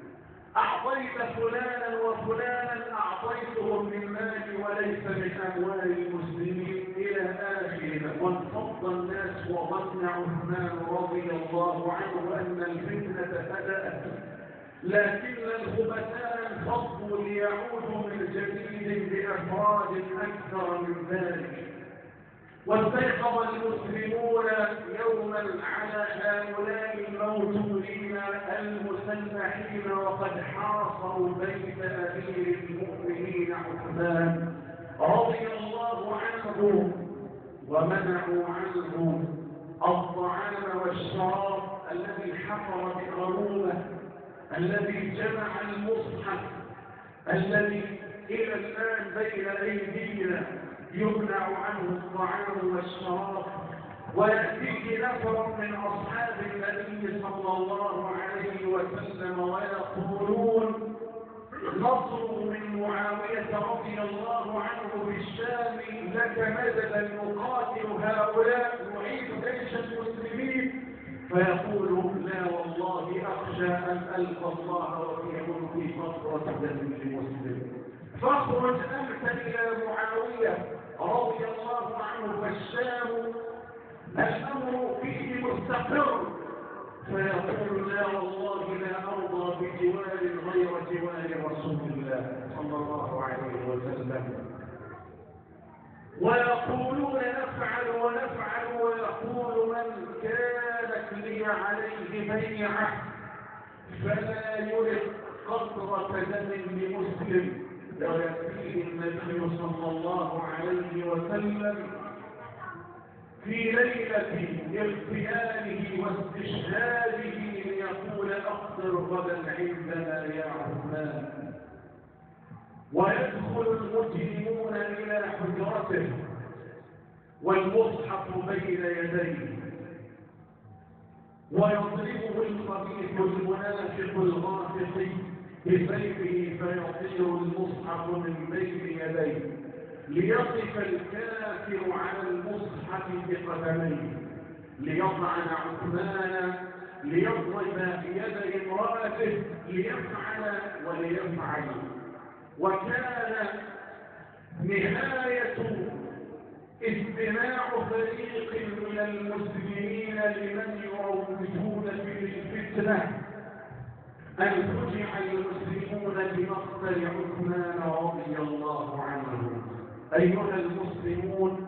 أعطيت فلانا وفلانا أعطيتهم من مالي وليس من أموال المسلمين إلى آخره. وانفض الناس وظن عثمان رضي الله عنه أن الفتنة بدأت، لكن الخبثاء انفضوا ليعودوا من جديد بأفراد أكثر من ذلك. واستيقظ المسلمون يوما على هؤلاء الموجودين المسلحين وقد حاصروا بيت أمير المؤمنين عثمان رضي الله عنه، ومنعوا عنه الطعام والشراب الذي حفر بقانونه، الذي جمع المصحف الذي إلى الآن بين أيدينا يمنع عنه الطعام والشراب. ويأتيه نفر من أصحاب النبي صلى الله عليه وسلم ويقولون نصر من معاوية رضي الله عنه بالشام لك مددا نقاتل هؤلاء نعيد جيش المسلمين، فيقول لا والله أخشى أن ألقى الله وفي ملكي فطرة دم لمسلم، فاخرج أنت إلى معاوية رضي الله عنه فالشام الأمر فيه مستقر، فيقول لا والله لا أرضى بجوار غير جوار رسول الله صلى الله عليه وسلم. ويقولون نفعل ونفعل، ويقول من كانت لي عليه بيعة فلا يرق قطرة دم لمسلم. ويأتيه النبي صلى الله عليه وسلم في ليلة اغتياله واستشهاده ليقول أقدر غدا عندنا يا عثمان. ويدخل المجرمون إلى حجرته والمصحف بين يديه، ويضربه الخبيث المنافق الغافق بسيفه فيطير المصحف المصحف من بين يديه ليقف الكافر على المصحف بقدميه ليطعن عثمان ليضرب بيد امرأته ليفعل وليفعل. وكان نهاية استماع فريق من المسلمين لمن يروجون في الفتنة أن فجع المسلمون بمقتل عثمان رضي الله عنه. أيها المسلمون،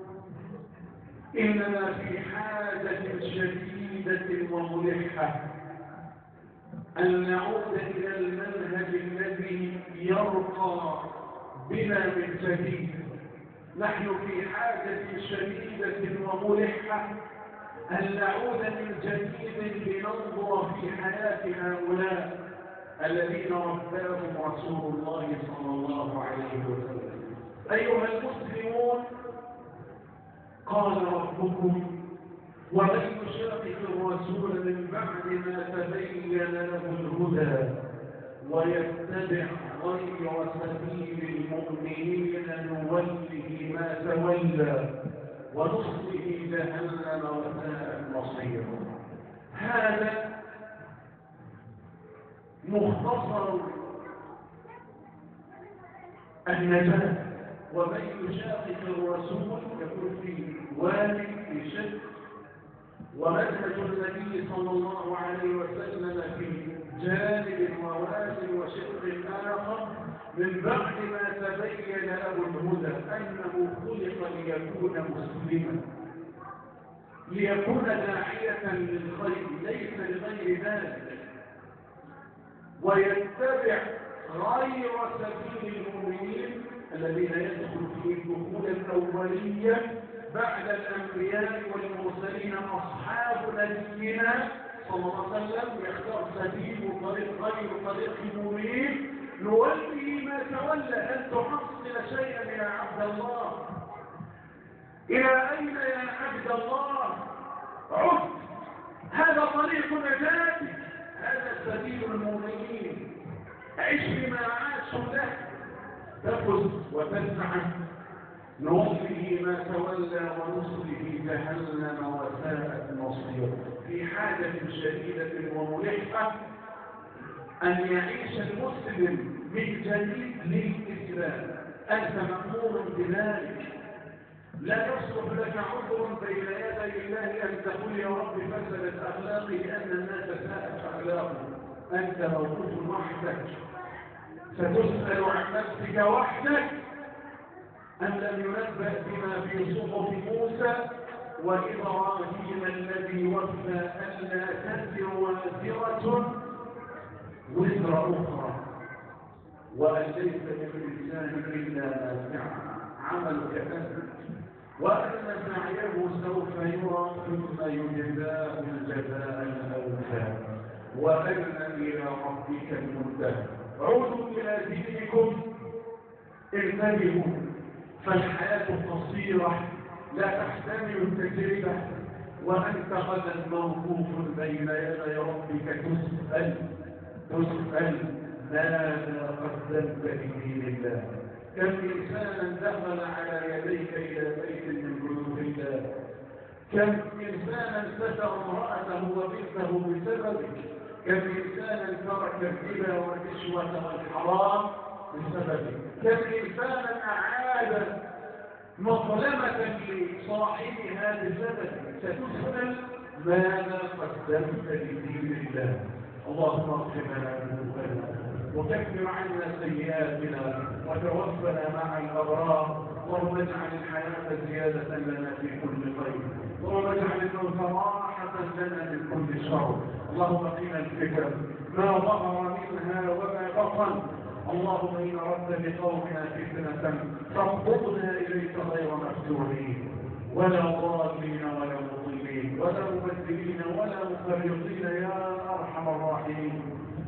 إننا في حاجة شديدة وملحة أن نعود إلى المنهج الذي يرقى بنا من جديد. نحن في حاجة شديدة وملحة أن نعود من جديد لننظر في حياة هؤلاء الذين رباهم رسول الله صلى الله عليه وسلم. أيها المسلمون، قال ربكم: ومن يشاقق الرسول من بعد ما تبين له الهدى ويتبع غير سبيل المؤمنين نوله ما تولى ونصله جهنم وساءت مصيره. هذا مختصر النجاة. ومن يشاقق الرسول يكون في واد في شد. ومنهج النبي صلى الله عليه وسلم في جانب وواد وشق آخر من بعد ما تبين له الهدى أنه خلق ليكون مسلما، ليكون داعية للخير ليس لغير ذلك، ويتبع غير سبيل المؤمنين الذين يدخل في الدخول الأولية بعد الأنبياء والمرسلين أصحاب نبينا صلى الله عليه وسلم، يختار سبيل طريق غير طريق المؤمنين نوله ما تولى. أن تحصل شيئا يا عبد الله. إلى أين يا عبد الله؟ عد. هذا طريق نجاتك، هذا سبيل المؤمنين. عش بما عاشوا له، تفز وتسعد. نوله ما تولى ونصله جهنم وساءت مصيره. في حاجة شديدة وملحة أن يعيش المسلم من جديد للإسلام. أنت مأمور بذلك. لا يصلح لك عذر بين يدي الله أن تقول يا رب فسدت أخلاقي لأن الناس ساءت أخلاقهم. أنت موجود وحدك، ستسأل عن نفسك وحدك. أن لم ينبأ بما في صحف موسى وإبراهيم الذي وفى ألا تزر وازرة وزر أخرى، وأن ليس للإنسان إلا ما سعى. عملك أنت، وأن سعيه سوف يرى ثم يجزاه الجزاء الأوفى، وأن إلى ربك المنتهى. عودوا إلى دينكم، انتبهوا، فالحياة قصيرة لا تحتمل التجربة، وأنت غدا موقوف بين يدي ربك تسأل تسأل ماذا قدمت لدين الله. كم إنسانا دخل على يديك إلى بيت من بيوت الله، كم إنسانا ستر امرأته وبنته بسببك، كم إنسانا ترك الربا والرشوة والحرام بسببك، كم إنسانا أعاد مظلمة لصاحبها بسببك. ستسأل ماذا قدمت لدين الله. اللهم اغفر لنا ذنوبنا وكفر عنا سيئاتنا وتوفنا مع الأبرار. اللهم اجعل الحياة زيادة لنا في كل خير، اللهم اجعل الموت راحة لنا من كل شر. اللهم قنا الفتن ما ظهر منها وما بطن. اللهم إن أردت بقومنا فتنة فاقبضنا إليك غير مفتونين ولا ضالين ولا مضلين ولا مبدلين ولا مفرطين يا أرحم الراحمين.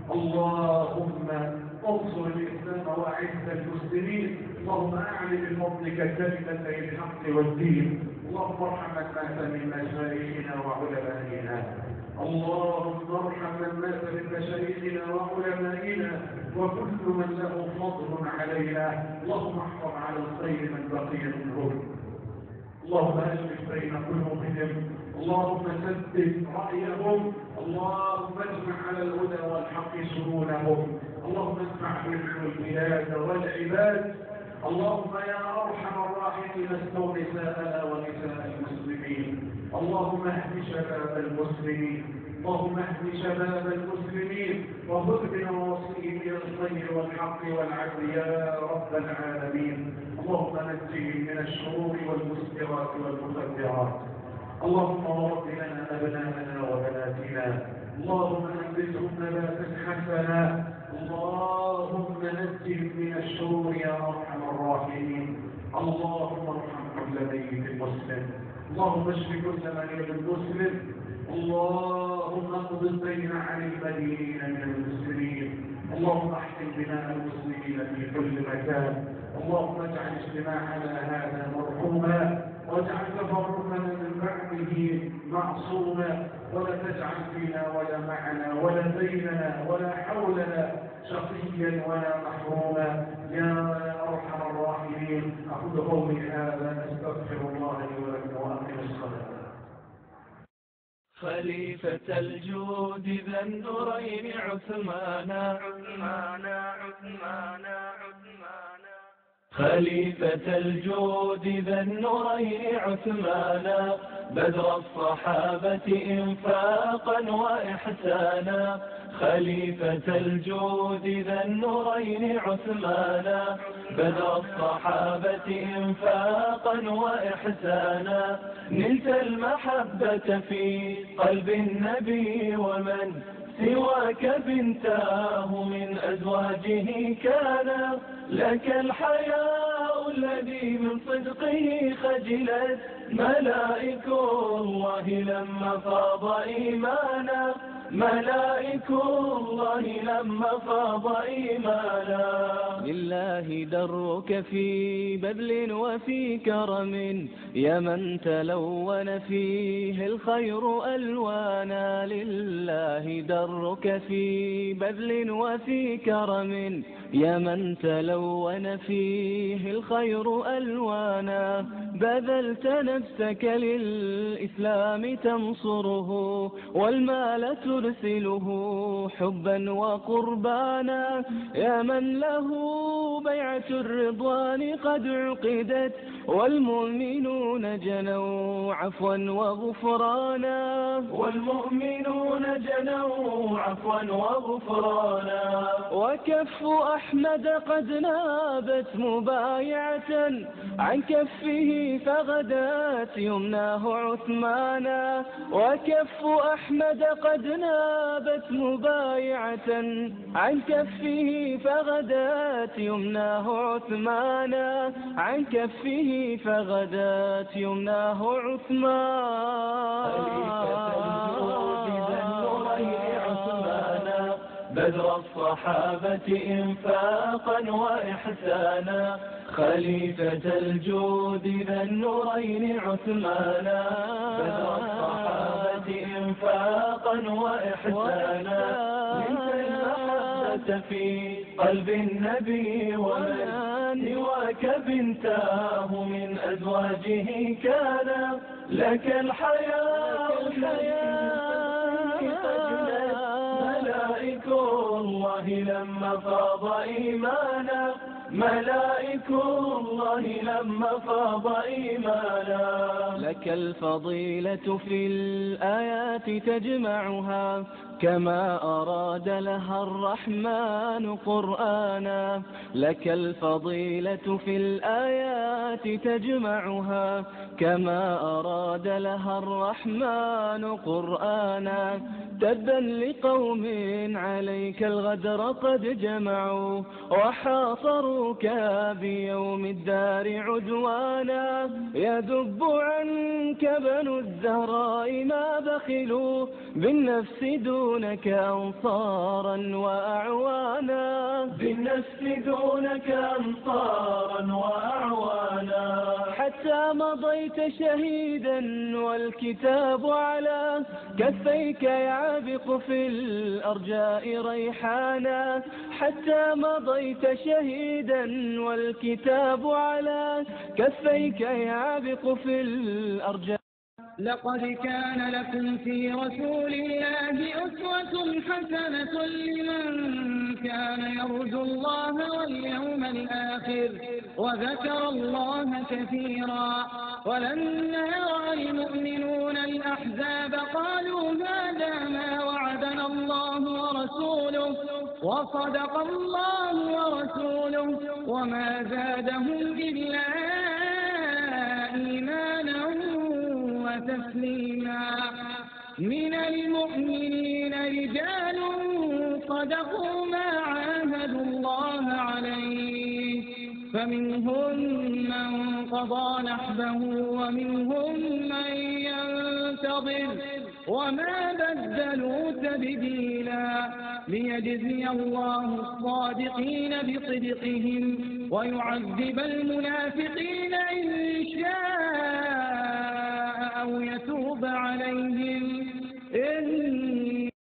اللهم انصر الإسلام وأعز المسلمين. اللهم أعلن بفضلك كلمة الحق والدين. اللهم ارحم من مات من مشايخنا وعلمائنا. اللهم ارحم من مات من مشايخنا وعلمائنا وكل من له فضل علينا. اللهم احفظ على الخير من بقي منهم. اللهم ألف بين قلوبهم، اللهم ثبت رأيهم، اللهم اجمع على الهدى والحق سنونهم، اللهم ادفع بهم البلاد والعباد. اللهم يا أرحم الراحمين استر نساءنا ونساء المسلمين، اللهم اهد شباب المسلمين، اللهم اهد شباب المسلمين وخذ بنواصيهم الى الخير والحق والعدل يا رب العالمين. اللهم نجهم من الشرور والمسكرات والمخدرات. اللهم رب لنا ابناءنا وبناتنا، اللهم انبتهم نباتا حسنا، اللهم نجهم من الشرور يا ارحم الراحمين. اللهم ارحم كل ميت مسلم، اللهم اشف كل مريض مسلم، اللهم اقض الدين عن المدينين من المسلمين، اللهم احسن بناء المسلمين في كل مكان. اللهم اجعل اجتماعنا هذا مرحوما، واجعل تفرقنا من بعده معصوما، ولا تجعل فينا ولا معنا ولا بيننا ولا حولنا شقيا ولا محروما يا ارحم الراحمين. اقول قولي هذا استغفر الله لي ولكم واقم الصلاه. خليفة الجود ذا النورين عثمانا عثمانا عثمانا عثمانا خليفة الجود ذا النورين عثمانا بدر الصحابة إنفاقا وإحسانا. خليفة الجود ذا النورين عثمانا بدر الصحابة إنفاقا وإحسانا. نلت المحبة في قلب النبي ومن سواك بنتاه من أزواجه كان. لك الحياء الذي من صدقه خجلت ملائك الله لما فاض إيمانا. ملائك الله لما فاض إيمانا. لله درك في بذل وفي كرم يا من تلون فيه الخير ألوانا. لله درك في بذل وفي كرم يا من تلون فيه الخير ألوانا. بذلت نفسك للإسلام تنصره والمال ترسله حبا وقربانا. يا من له بيعة الرضوان قد عقدت والمؤمنون جنوا عفوا وغفرانا. والمؤمنون جنوا عفوا وغفرانا. وكف أحمد قد نابت مبايعة عن كفه فغدات يمناه عثمانا. وكف أحمد قد نابت مبايعة عن كفه فغدات يمناه عثمانا. عن كفه فغدات يمناه عثمانا. بدر الصحابة إنفاقا وإحسانا. خليفة الجود ذا النورين عثمانا. بدر الصحابة إنفاقا وإحسانا. نلت المحبة في قلب النبي ومن سواك بنتاه من أزواجه كان. لك الحياء ملائك الله لما فاض إيمانا. ملائك الله لما فاض إيمانا. لك الفضيلة في الآيات تجمعها كما أراد لها الرحمن قرآنا. لك الفضيلة في الآيات تجمعها كما أراد لها الرحمن قرآنا. تبا لقوم عليك الغدر قد جمعوا وحاصروك بيوم الدار عدوانا. يذب عنك بنو الزهراء ما بخلوا بالنفس دونك أنصارا وأعوانا. بالنفس دونك أنصارا وأعوانا. حتى مضيت شهيدا والكتاب على كفيك يعبق في الأرجاء ريحانا، حتى مضيت شهيدا والكتاب على كفيك يعبق في الأرجاء. لقد كان لكم في رسول الله أسوة حسنة لمن كان يرجو الله واليوم الآخر وذكر الله كثيرا. ولما رأى المؤمنون الأحزاب قالوا هذا ما وعدنا الله ورسوله وصدق الله ورسوله وما زادهم إلا إيمانا وتسليما. من المؤمنين رجال صدقوا ما عاهدوا الله عليه، فمنهم من قضى نحبه ومنهم من ينتظر وما بدلوا تبديلا، ليجزي الله الصادقين بصدقهم ويعذب المنافقين إن شاء أو يتوب عليهم إن